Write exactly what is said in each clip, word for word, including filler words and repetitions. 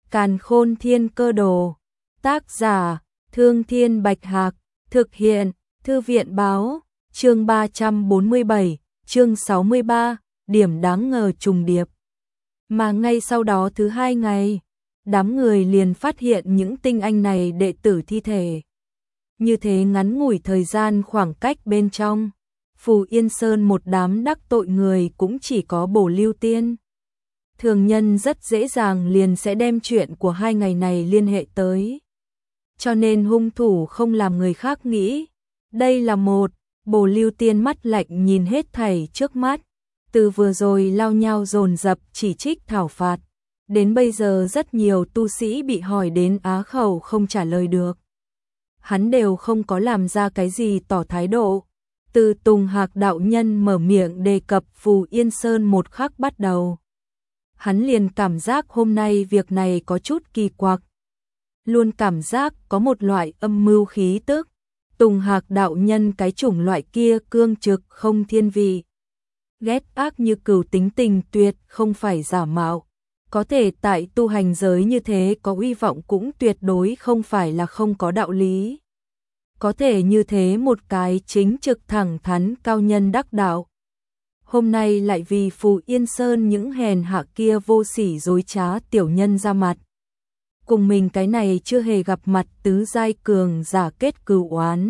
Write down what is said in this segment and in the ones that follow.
Càn Khôn Thiên Cơ Đồ. Tác giả: Thương Thiên Bạch Hạc. Thực hiện: Thư viện Báo. Chương ba trăm bốn mươi bảy, chương sáu mươi ba, điểm đáng ngờ trùng điệp. Mà ngay sau đó thứ hai ngày, đám người liền phát hiện những tinh anh này đệ tử thi thể. Như thế ngắn ngủi thời gian khoảng cách bên trong, Phù Yên Sơn một đám đắc tội người cũng chỉ có Bổ Lưu Tiên. Thường nhân rất dễ dàng liền sẽ đem chuyện của hai ngày này liên hệ tới. Cho nên hung thủ không làm người khác nghĩ. Đây là một, Bổ Lưu Tiên mắt lạnh nhìn hết thảy trước mắt. Từ vừa rồi lao nhau dồn dập chỉ trích thảo phạt. Đến bây giờ rất nhiều tu sĩ bị hỏi đến á khẩu không trả lời được. Hắn đều không có làm ra cái gì tỏ thái độ. Từ Tùng Hạc đạo nhân mở miệng đề cập Phù Yên Sơn một khắc bắt đầu. Hắn liền cảm giác hôm nay việc này có chút kỳ quặc. Luôn cảm giác có một loại âm mưu khí tức. Tùng Hạc đạo nhân cái chủng loại kia cương trực không thiên vị. Ghét ác như cừu, tính tình tuyệt không phải giả mạo. Có thể tại tu hành giới như thế có uy vọng cũng tuyệt đối không phải là không có đạo lý. Có thể như thế một cái chính trực thẳng thắn cao nhân đắc đạo. Hôm nay lại vì Phù Yên Sơn những hèn hạ kia vô sỉ dối trá tiểu nhân ra mặt. Cùng mình cái này chưa hề gặp mặt tứ giai cường giả kết cừu oán.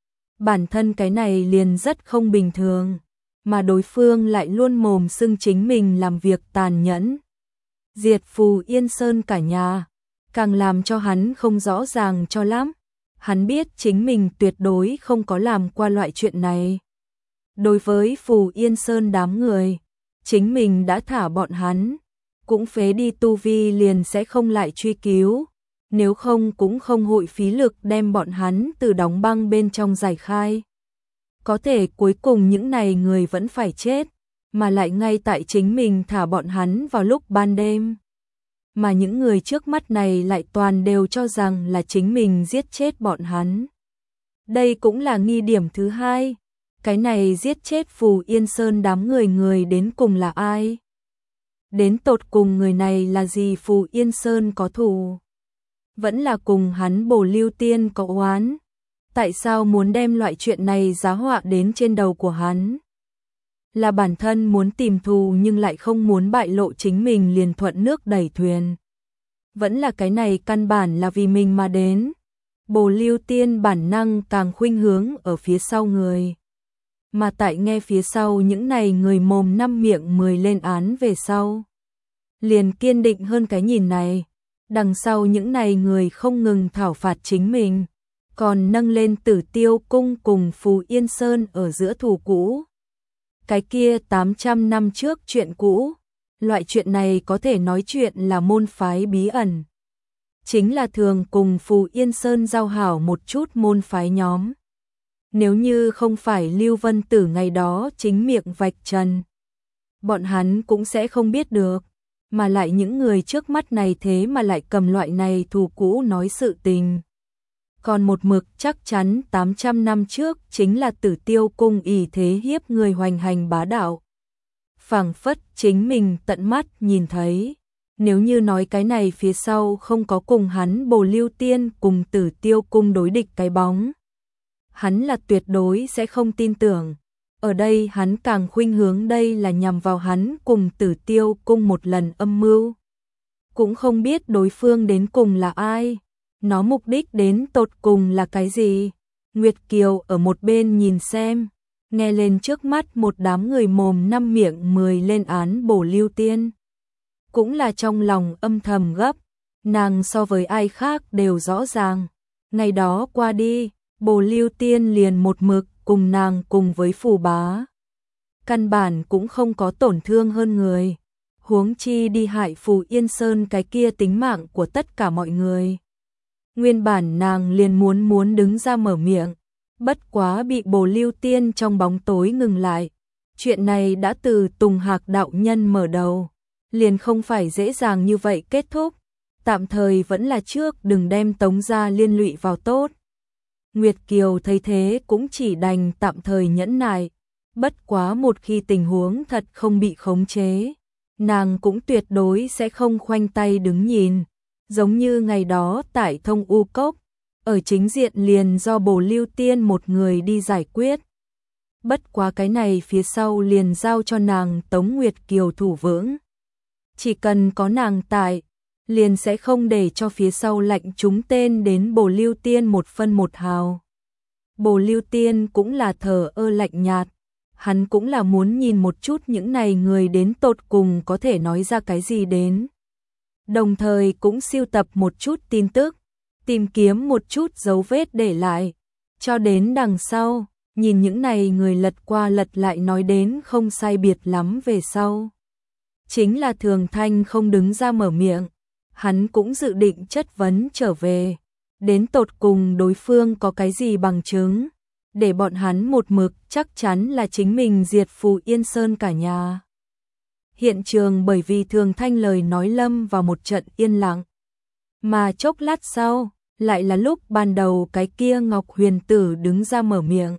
Bản thân cái này liền rất không bình thường. Mà đối phương lại luôn mồm xưng chính mình làm việc tàn nhẫn. Diệt Phù Yên Sơn cả nhà. Càng làm cho hắn không rõ ràng cho lắm. Hắn biết chính mình tuyệt đối không có làm qua loại chuyện này. Đối với Phù Yên Sơn đám người, chính mình đã thả bọn hắn, cũng phế đi tu vi liền sẽ không lại truy cứu, nếu không cũng không hội phí lực đem bọn hắn từ đóng băng bên trong giải khai. Có thể cuối cùng những này người vẫn phải chết, mà lại ngay tại chính mình thả bọn hắn vào lúc ban đêm. Mà những người trước mắt này lại toàn đều cho rằng là chính mình giết chết bọn hắn. Đây cũng là nghi điểm thứ hai. Cái này giết chết Phù Yên Sơn đám người người đến cùng là ai? Đến tột cùng người này là gì? Phù Yên Sơn có thù? Vẫn là cùng hắn Bổ Lưu Tiên có oán? Tại sao muốn đem loại chuyện này giá họa đến trên đầu của hắn? Là bản thân muốn tìm thù nhưng lại không muốn bại lộ chính mình liền thuận nước đẩy thuyền. Vẫn là cái này căn bản là vì mình mà đến. Bổ Lưu Tiên bản năng càng khuynh hướng ở phía sau người. Mà tại nghe phía sau những này người mồm năm miệng mười lên án về sau. Liền kiên định hơn cái nhìn này. Đằng sau những này người không ngừng thảo phạt chính mình. Còn nâng lên Tử Tiêu Cung cùng Phù Yên Sơn ở giữa thù cũ. Cái kia tám trăm năm trước chuyện cũ. Loại chuyện này có thể nói chuyện là môn phái bí ẩn. Chính là thường cùng Phù Yên Sơn giao hảo một chút môn phái nhóm. Nếu như không phải Lưu Vân Tử ngày đó chính miệng vạch trần, bọn hắn cũng sẽ không biết được. Mà lại những người trước mắt này thế mà lại cầm loại này thù cũ nói sự tình. Còn một mực chắc chắn tám trăm năm trước chính là Tử Tiêu Cung ỷ thế hiếp người hoành hành bá đạo. Phảng phất chính mình tận mắt nhìn thấy. Nếu như nói cái này phía sau không có cùng hắn Bổ Lưu Tiên cùng Tử Tiêu Cung đối địch cái bóng, hắn là tuyệt đối sẽ không tin tưởng. Ở đây hắn càng khuynh hướng đây là nhằm vào hắn cùng Tử Tiêu Cung một lần âm mưu. Cũng không biết đối phương đến cùng là ai. Nó mục đích đến tột cùng là cái gì? Nguyệt Kiều ở một bên nhìn xem, nghe lên trước mắt một đám người mồm năm miệng mười lên án Bổ Lưu Tiên. Cũng là trong lòng âm thầm gấp, nàng so với ai khác đều rõ ràng. Ngày đó qua đi, Bổ Lưu Tiên liền một mực cùng nàng cùng với Phù Bá. Căn bản cũng không có tổn thương hơn người. Huống chi đi hại Phù Yên Sơn cái kia tính mạng của tất cả mọi người. Nguyên bản nàng liền muốn muốn đứng ra mở miệng, bất quá bị Bổ Lưu Tiên trong bóng tối ngừng lại. Chuyện này đã từ Tùng Hạc đạo nhân mở đầu, liền không phải dễ dàng như vậy kết thúc. Tạm thời vẫn là trước đừng đem Tống gia liên lụy vào tốt. Nguyệt Kiều thấy thế cũng chỉ đành tạm thời nhẫn nại. Bất quá một khi tình huống thật không bị khống chế, nàng cũng tuyệt đối sẽ không khoanh tay đứng nhìn. giống như ngày đó tại Thông U Cốc, ở chính diện liền do Bồ Lưu Tiên một người đi giải quyết. Bất quá cái này phía sau liền giao cho nàng Tống Nguyệt Kiều thủ vững. Chỉ cần có nàng tại, liền sẽ không để cho phía sau lạnh chúng tên đến Bồ Lưu Tiên một phân một hào. Bồ Lưu Tiên cũng là thờ ơ lạnh nhạt, hắn cũng là muốn nhìn một chút những này người đến tột cùng có thể nói ra cái gì đến. Đồng thời cũng sưu tập một chút tin tức, tìm kiếm một chút dấu vết để lại, cho đến đằng sau, nhìn những này người lật qua lật lại nói đến không sai biệt lắm về sau. Chính là Thường Thanh không đứng ra mở miệng, hắn cũng dự định chất vấn trở về, đến tột cùng đối phương có cái gì bằng chứng, để bọn hắn một mực chắc chắn là chính mình diệt Phù Yên Sơn cả nhà. Hiện trường bởi vì Thường Thanh lời nói lâm vào một trận yên lặng, mà chốc lát sau, lại là lúc ban đầu cái kia Ngọc Huyền Tử đứng ra mở miệng.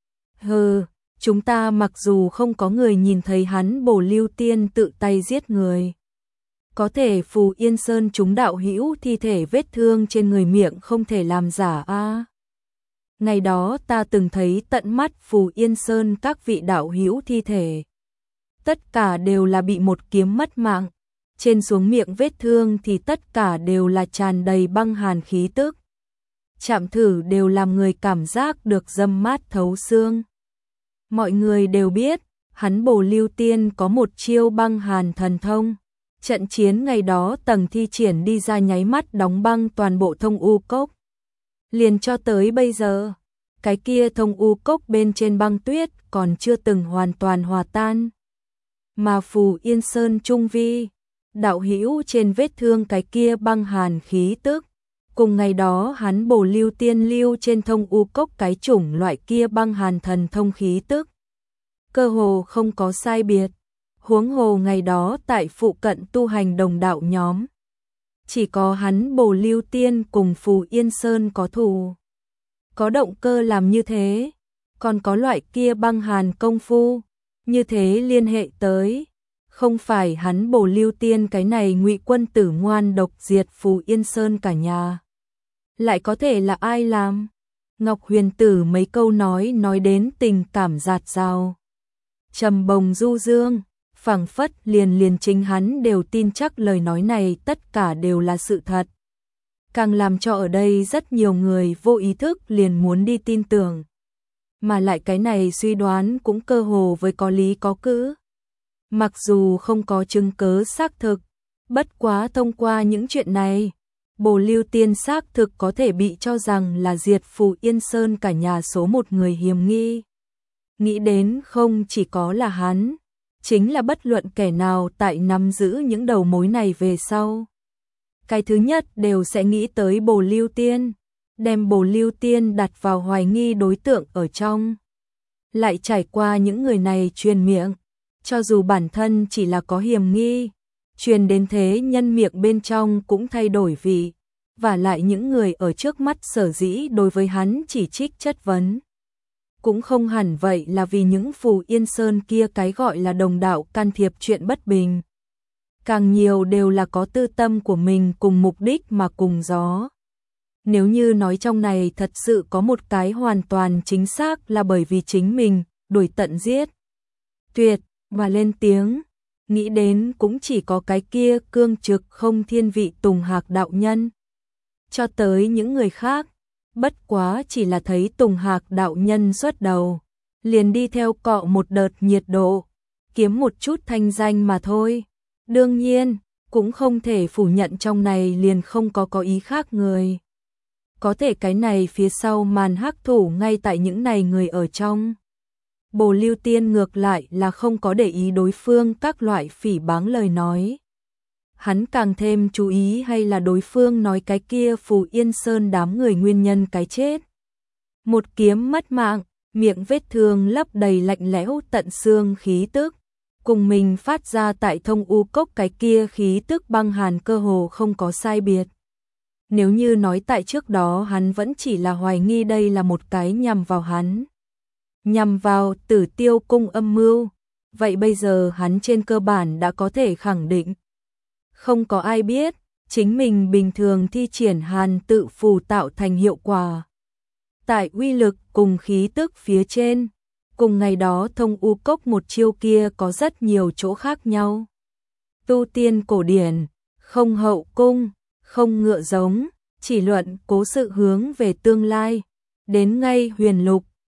Hừ, chúng ta mặc dù không có người nhìn thấy hắn Bồ Lưu Tiên tự tay giết người, có thể Phù Yên Sơn chúng đạo hữu thi thể vết thương trên người miệng không thể làm giả a. À. Ngày đó ta từng thấy tận mắt Phù Yên Sơn các vị đạo hữu thi thể, tất cả đều là bị một kiếm mất mạng, trên xuống miệng vết thương thì tất cả đều là tràn đầy băng hàn khí tức. Chạm thử đều làm người cảm giác được dâm mát thấu xương. Mọi người đều biết, hắn Bồ Lưu Tiên có một chiêu băng hàn thần thông. Trận chiến ngày đó tầng thi triển đi ra nháy mắt đóng băng toàn bộ Thông U Cốc. Liền cho tới bây giờ, cái kia Thông U Cốc bên trên băng tuyết còn chưa từng hoàn toàn hòa tan. Mà Phù Yên Sơn trung vi, đạo hữu trên vết thương cái kia băng hàn khí tức, cùng ngày đó hắn Bồ Lưu Tiên lưu trên Thông U Cốc cái chủng loại kia băng hàn thần thông khí tức, cơ hồ không có sai biệt. Huống hồ ngày đó tại phụ cận tu hành đồng đạo nhóm, chỉ có hắn Bồ Lưu Tiên cùng Phù Yên Sơn có thù, có động cơ làm như thế, còn có loại kia băng hàn công phu, như thế liên hệ tới, không phải hắn Bồ Lưu Tiên cái này ngụy quân tử ngoan độc diệt Phù Yên Sơn cả nhà, lại có thể là ai làm? Ngọc Huyền Tử mấy câu nói nói đến tình cảm dạt dào, trầm bồng du dương, phảng phất liền liền chính hắn đều tin chắc lời nói này tất cả đều là sự thật. Càng làm cho ở đây rất nhiều người vô ý thức liền muốn đi tin tưởng. Mà lại cái này suy đoán cũng cơ hồ với có lý có cứ. Mặc dù không có chứng cứ xác thực, bất quá thông qua những chuyện này, Bồ Lưu Tiên xác thực có thể bị cho rằng là diệt Phù Yên Sơn cả nhà số một người hiểm nghi. Nghĩ đến không chỉ có là hắn, chính là bất luận kẻ nào tại nắm giữ những đầu mối này về sau. Cái thứ nhất đều sẽ nghĩ tới Bồ Lưu Tiên, đem Bồ Lưu Tiên đặt vào hoài nghi đối tượng ở trong. Lại trải qua những người này truyền miệng, cho dù bản thân chỉ là có hiểm nghi, truyền đến thế nhân miệng bên trong cũng thay đổi vị, và lại những người ở trước mắt sở dĩ đối với hắn chỉ trích chất vấn. Cũng không hẳn vậy là vì những Phù Yên Sơn kia cái gọi là đồng đạo can thiệp chuyện bất bình. Càng nhiều đều là có tư tâm của mình cùng mục đích mà cùng gió. Nếu như nói trong này thật sự có một cái hoàn toàn chính xác là bởi vì chính mình, đuổi tận giết. Tuyệt, và lên tiếng, nghĩ đến cũng chỉ có cái kia cương trực không thiên vị Tùng Hạc đạo nhân. Cho tới những người khác, bất quá chỉ là thấy Tùng Hạc đạo nhân xuất đầu, liền đi theo cọ một đợt nhiệt độ, kiếm một chút thanh danh mà thôi. Đương nhiên, cũng không thể phủ nhận trong này liền không có có ý khác người. Có thể cái này phía sau màn hắc thủ ngay tại những này người ở trong. Bồ Lưu Tiên ngược lại là không có để ý đối phương các loại phỉ báng lời nói. Hắn càng thêm chú ý hay là đối phương nói cái kia Phù Yên Sơn đám người nguyên nhân cái chết. Một kiếm mất mạng, miệng vết thương lấp đầy lạnh lẽo tận xương khí tức, cùng mình phát ra tại Thông U Cốc cái kia khí tức băng hàn cơ hồ không có sai biệt. Nếu như nói tại trước đó hắn vẫn chỉ là hoài nghi đây là một cái nhằm vào hắn, nhằm vào Tử Tiêu cung âm mưu, vậy bây giờ hắn trên cơ bản đã có thể khẳng định. Không có ai biết, chính mình bình thường thi triển hàn tự phù tạo thành hiệu quả. Tại uy lực cùng khí tức phía trên, cùng ngày đó thông u cốc một chiêu kia có rất nhiều chỗ khác nhau. Tu tiên cổ điển, không hậu cung, không ngựa giống, chỉ luận cố sự hướng về tương lai, đến ngay huyền lục,